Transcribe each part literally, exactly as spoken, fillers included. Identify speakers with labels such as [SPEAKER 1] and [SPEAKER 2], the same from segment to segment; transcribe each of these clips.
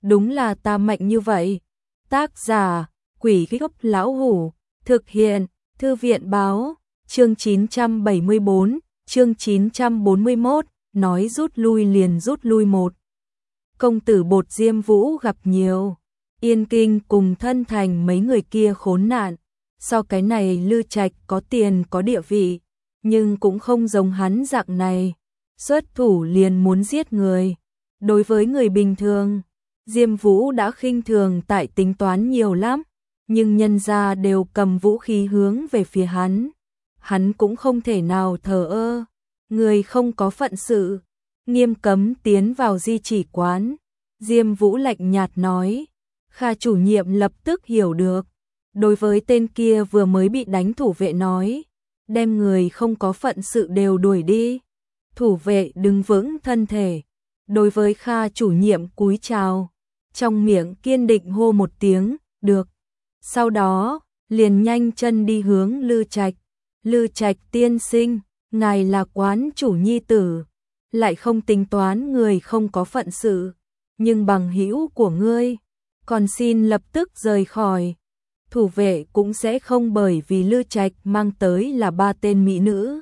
[SPEAKER 1] đúng là ta mạnh như vậy. Tác giả, Quỷ Gốc Lão Hủ, thực hiện, Thư viện Báo, chương chín trăm bảy mươi bốn, chương chín trăm bốn mươi mốt, nói rút lui liền rút lui một. Công tử bột Diêm Vũ gặp nhiều, Yên Kinh cùng Thân Thành mấy người kia khốn nạn, so cái này Lư Trạch có tiền có địa vị, nhưng cũng không giống hắn dạng này, xuất thủ liền muốn giết người. Đối với người bình thường, Diêm Vũ đã khinh thường tại tính toán nhiều lắm, nhưng nhân gia đều cầm vũ khí hướng về phía hắn, hắn cũng không thể nào thờ ơ. Người không có phận sự, nghiêm cấm tiến vào di chỉ quán. Diêm Vũ lạnh nhạt nói. Kha chủ nhiệm lập tức hiểu được. Đối với tên kia vừa mới bị đánh thủ vệ nói, đem người không có phận sự đều đuổi đi. Thủ vệ đứng vững thân thể. Đối với Kha chủ nhiệm cúi chào, trong miệng kiên định hô một tiếng, được. Sau đó, liền nhanh chân đi hướng Lư Trạch. Lư Trạch tiên sinh, ngài là quán chủ nhi tử, lại không tính toán người không có phận sự, nhưng bằng hữu của ngươi, còn xin lập tức rời khỏi. Thủ vệ cũng sẽ không bởi vì Lư Trạch mang tới là ba tên mỹ nữ,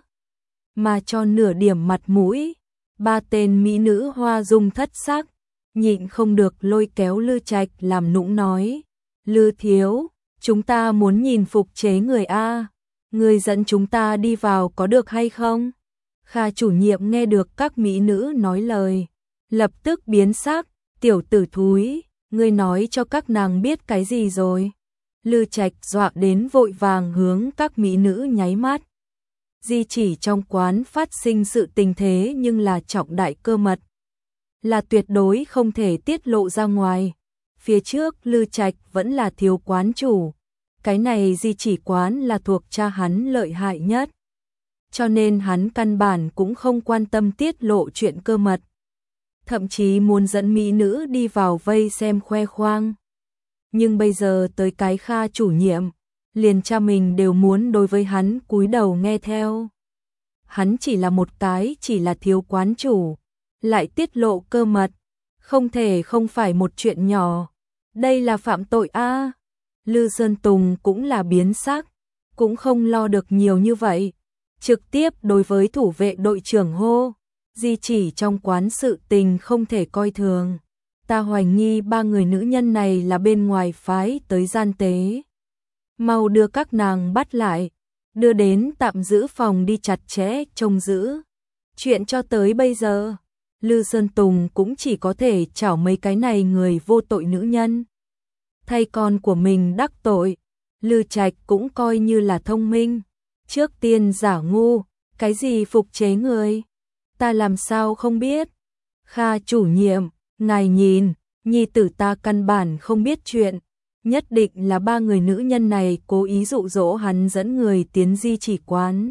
[SPEAKER 1] mà cho nửa điểm mặt mũi. Ba tên mỹ nữ hoa dung thất sắc, nhịn không được lôi kéo Lư Trạch làm nũng nói. Lư thiếu, chúng ta muốn nhìn phục chế người A, người dẫn chúng ta đi vào có được hay không? Kha chủ nhiệm nghe được các mỹ nữ nói lời, lập tức biến sắc, tiểu tử thúi, ngươi nói cho các nàng biết cái gì rồi? Lư Trạch dọa đến vội vàng hướng các mỹ nữ nháy mắt. Di chỉ trong quán phát sinh sự tình thế nhưng là trọng đại cơ mật, là tuyệt đối không thể tiết lộ ra ngoài. Phía trước Lư Trạch vẫn là thiếu quán chủ, cái này di chỉ quán là thuộc cha hắn lợi hại nhất, cho nên hắn căn bản cũng không quan tâm tiết lộ chuyện cơ mật, thậm chí muốn dẫn mỹ nữ đi vào vây xem khoe khoang. Nhưng bây giờ tới cái Kha chủ nhiệm, liền cha mình đều muốn đối với hắn cúi đầu nghe theo. Hắn chỉ là một cái chỉ là thiếu quán chủ, lại tiết lộ cơ mật, không thể không phải một chuyện nhỏ. Đây là phạm tội a. À. Lư Sơn Tùng cũng là biến sắc, cũng không lo được nhiều như vậy, trực tiếp đối với thủ vệ đội trưởng hô, di chỉ trong quán sự tình không thể coi thường. Ta hoài nghi ba người nữ nhân này là bên ngoài phái tới gian tế. Mau đưa các nàng bắt lại, đưa đến tạm giữ phòng đi chặt chẽ trông giữ. Chuyện cho tới bây giờ, Lư Sơn Tùng cũng chỉ có thể chảo mấy cái này người vô tội nữ nhân. Thay con của mình đắc tội, Lư Trạch cũng coi như là thông minh. Trước tiên giả ngu, cái gì phục chế người? Ta làm sao không biết? Kha chủ nhiệm, ngài nhìn, nhi tử ta căn bản không biết chuyện. Nhất định là ba người nữ nhân này cố ý dụ dỗ hắn dẫn người tiến di chỉ quán.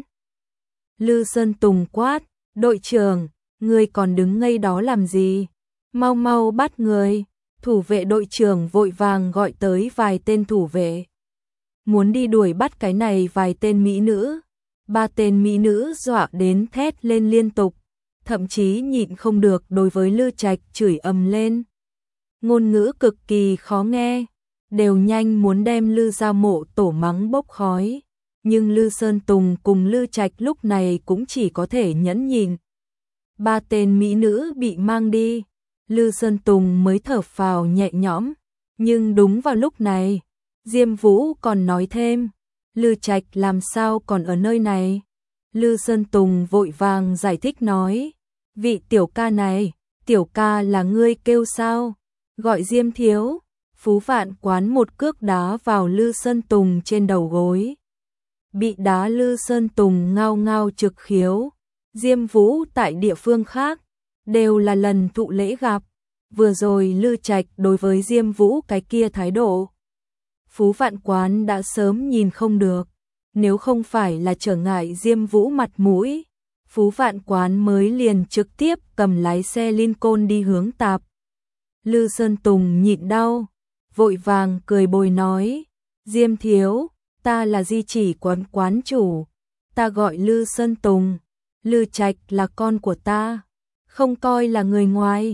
[SPEAKER 1] Lư Sơn Tùng quát, đội trưởng, ngươi còn đứng ngây đó làm gì? Mau mau bắt người. Thủ vệ đội trưởng vội vàng gọi tới vài tên thủ vệ, muốn đi đuổi bắt cái này vài tên mỹ nữ. Ba tên mỹ nữ dọa đến thét lên liên tục, thậm chí nhịn không được đối với Lư Trạch chửi ầm lên. Ngôn ngữ cực kỳ khó nghe, đều nhanh muốn đem Lư gia mộ tổ mắng bốc khói. Nhưng Lư Sơn Tùng cùng Lư Trạch lúc này cũng chỉ có thể nhẫn nhịn. Ba tên mỹ nữ bị mang đi, Lư Sơn Tùng mới thở phào nhẹ nhõm. Nhưng đúng vào lúc này, Diêm Vũ còn nói thêm, Lư Trạch làm sao còn ở nơi này? Lư Sơn Tùng vội vàng giải thích nói, vị tiểu ca này, tiểu ca là ngươi kêu sao? Gọi Diêm thiếu. Phú Vạn Quán một cước đá vào Lư Sơn Tùng trên đầu gối. Bị đá Lư Sơn Tùng ngao ngao trực khiếu. Diêm Vũ tại địa phương khác đều là lần thụ lễ gặp. Vừa rồi Lư Trạch đối với Diêm Vũ cái kia thái độ, Phú Vạn Quán đã sớm nhìn không được. Nếu không phải là trở ngại Diêm Vũ mặt mũi, Phú Vạn Quán mới liền trực tiếp cầm lái xe Lincoln đi hướng tạp. Lư Sơn Tùng nhịn đau, vội vàng cười bồi nói, Diêm thiếu, ta là di chỉ quán quán chủ, ta gọi Lư Sơn Tùng, Lư Trạch là con của ta, không coi là người ngoài.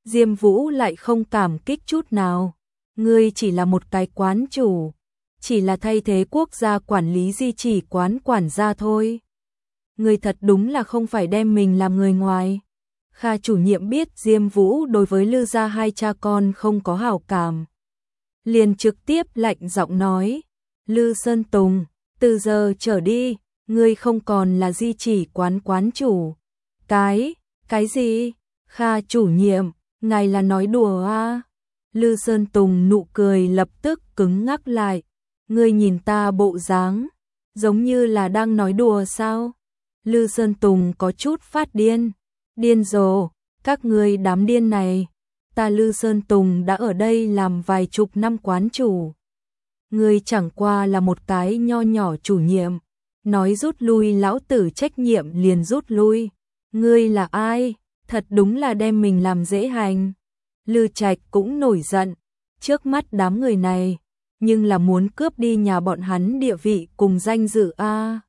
[SPEAKER 1] Diêm Vũ lại không cảm kích chút nào. Ngươi chỉ là một cái quán chủ, chỉ là thay thế quốc gia quản lý di chỉ quán quản gia thôi. Ngươi thật đúng là không phải đem mình làm người ngoài. Kha chủ nhiệm biết Diêm Vũ đối với Lư gia hai cha con không có hảo cảm, liền trực tiếp lạnh giọng nói, Lư Sơn Tùng, từ giờ trở đi, ngươi không còn là di chỉ quán quán chủ. Cái, cái gì? Kha chủ nhiệm, ngài là nói đùa à? Lư Sơn Tùng nụ cười lập tức cứng ngắc lại. Ngươi nhìn ta bộ dáng, giống như là đang nói đùa sao? Lư Sơn Tùng có chút phát điên. Điên rồ, các ngươi đám điên này. Ta Lư Sơn Tùng đã ở đây làm vài chục năm quán chủ. Ngươi chẳng qua là một cái nho nhỏ chủ nhiệm. Nói rút lui lão tử trách nhiệm liền rút lui. Ngươi là ai? Thật đúng là đem mình làm dễ hành. Lư Trạch cũng nổi giận. Trước mắt đám người này, nhưng là muốn cướp đi nhà bọn hắn địa vị cùng danh dự a.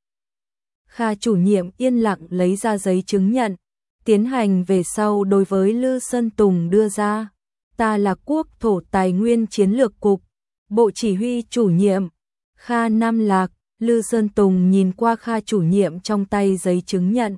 [SPEAKER 1] Kha chủ nhiệm yên lặng lấy ra giấy chứng nhận, tiến hành về sau đối với Lư Sơn Tùng đưa ra. Ta là Quốc thổ tài nguyên chiến lược cục, bộ chỉ huy chủ nhiệm, Kha Nam Lạc. Lư Sơn Tùng nhìn qua Kha chủ nhiệm trong tay giấy chứng nhận.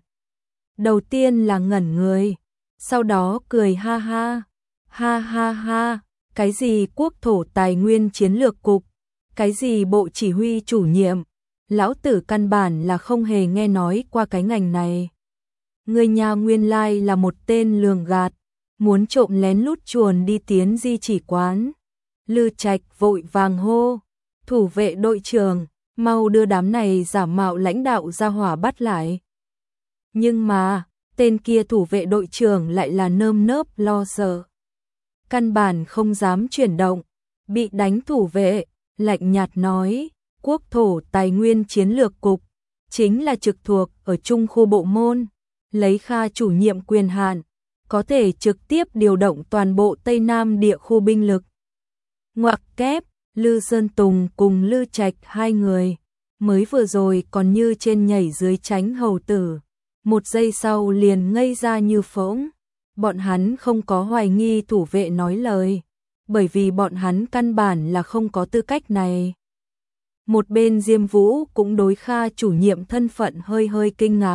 [SPEAKER 1] Đầu tiên là ngẩn người, sau đó cười ha ha, ha ha ha, cái gì Quốc thổ tài nguyên chiến lược cục, cái gì bộ chỉ huy chủ nhiệm, lão tử căn bản là không hề nghe nói qua cái ngành này. Người nhà nguyên lai là một tên lường gạt, muốn trộm lén lút chuồn đi tiến di chỉ quán. Lư Trạch vội vàng hô, thủ vệ đội trưởng, mau đưa đám này giả mạo lãnh đạo ra hỏa bắt lại. Nhưng mà, tên kia thủ vệ đội trưởng lại là nơm nớp lo sợ. Căn bản không dám chuyển động, bị đánh thủ vệ, lạnh nhạt nói, Quốc thổ tài nguyên chiến lược cục, chính là trực thuộc ở trung khu bộ môn, lấy Kha chủ nhiệm quyền hạn, có thể trực tiếp điều động toàn bộ Tây Nam địa khu binh lực. Ngoặc kép, Lư Sơn Tùng cùng Lư Trạch hai người, mới vừa rồi còn như trên nhảy dưới tránh hầu tử, một giây sau liền ngây ra như phỗng. Bọn hắn không có hoài nghi thủ vệ nói lời, bởi vì bọn hắn căn bản là không có tư cách này. Một bên Diêm Vũ cũng đối Kha chủ nhiệm thân phận hơi hơi kinh ngạc.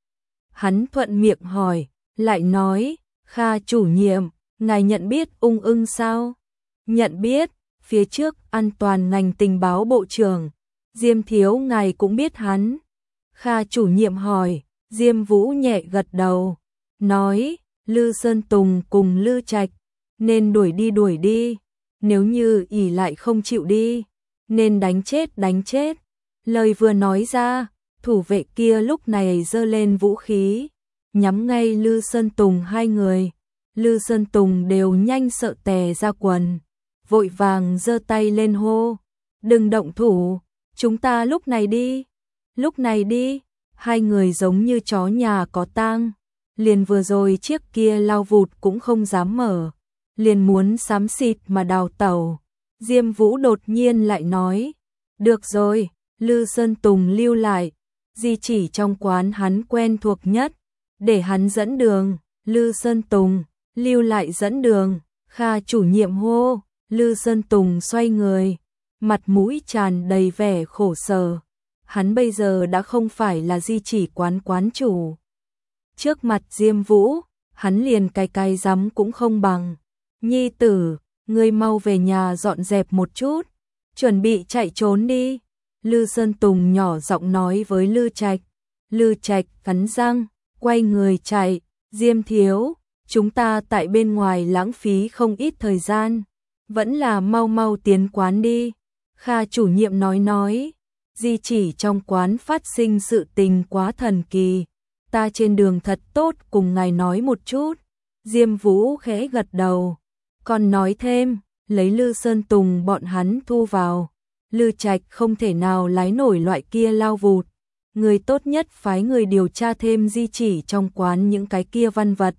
[SPEAKER 1] Hắn thuận miệng hỏi, lại nói, Kha chủ nhiệm, ngài nhận biết Ung Ưng sao? Nhận biết, phía trước an toàn ngành tình báo bộ trưởng, Diêm thiếu ngài cũng biết hắn. Kha chủ nhiệm hỏi, Diêm Vũ nhẹ gật đầu, nói, Lư Sơn Tùng cùng Lư Trạch, nên đuổi đi đuổi đi, nếu như ỷ lại không chịu đi, nên đánh chết đánh chết. Lời vừa nói ra, thủ vệ kia lúc này giơ lên vũ khí, nhắm ngay Lư Sơn Tùng hai người. Lư Sơn Tùng đều nhanh sợ tè ra quần, vội vàng giơ tay lên hô, đừng động thủ, chúng ta lúc này đi, lúc này đi. Hai người giống như chó nhà có tang, liền vừa rồi chiếc kia lao vụt cũng không dám mở, liền muốn xám xịt mà đào tẩu. Diêm Vũ đột nhiên lại nói, được rồi, Lư Sơn Tùng lưu lại, di chỉ trong quán hắn quen thuộc nhất, để hắn dẫn đường. Lư Sơn Tùng, lưu lại dẫn đường. Kha chủ nhiệm hô. Lư Sơn Tùng xoay người, mặt mũi tràn đầy vẻ khổ sở. Hắn bây giờ đã không phải là di chỉ quán quán chủ. Trước mặt Diêm Vũ, hắn liền cái cái rắm cũng không bằng. Nhi tử, ngươi mau về nhà dọn dẹp một chút, chuẩn bị chạy trốn đi. Lư Sơn Tùng nhỏ giọng nói với Lư Trạch. Lư Trạch cắn răng, quay người chạy. Diêm thiếu, chúng ta tại bên ngoài lãng phí không ít thời gian, vẫn là mau mau tiến quán đi. Kha chủ nhiệm nói nói, di chỉ trong quán phát sinh sự tình quá thần kỳ, ta trên đường thật tốt cùng ngài nói một chút. Diêm Vũ khẽ gật đầu, còn nói thêm, lấy Lư Sơn Tùng bọn hắn thu vào, Lư Trạch không thể nào lái nổi loại kia lao vụt, người tốt nhất phái người điều tra thêm di chỉ trong quán những cái kia văn vật.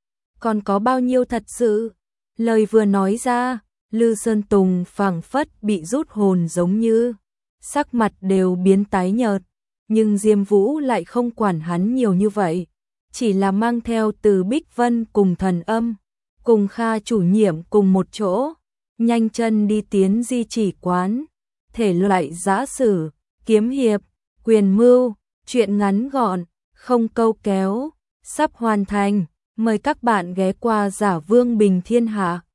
[SPEAKER 1] Còn có bao nhiêu thật sự? Lời vừa nói ra, Lư Sơn Tùng phảng phất bị rút hồn giống như, sắc mặt đều biến tái nhợt, nhưng Diêm Vũ lại không quản hắn nhiều như vậy, chỉ là mang theo Từ Bích Vân cùng Thần Âm, cùng Kha chủ nhiệm cùng một chỗ, nhanh chân đi tiến di chỉ quán, thể loại giã sử, kiếm hiệp, quyền mưu, truyện ngắn gọn, không câu kéo, sắp hoàn thành, mời các bạn ghé qua Giả Vương Bình Thiên Hạ.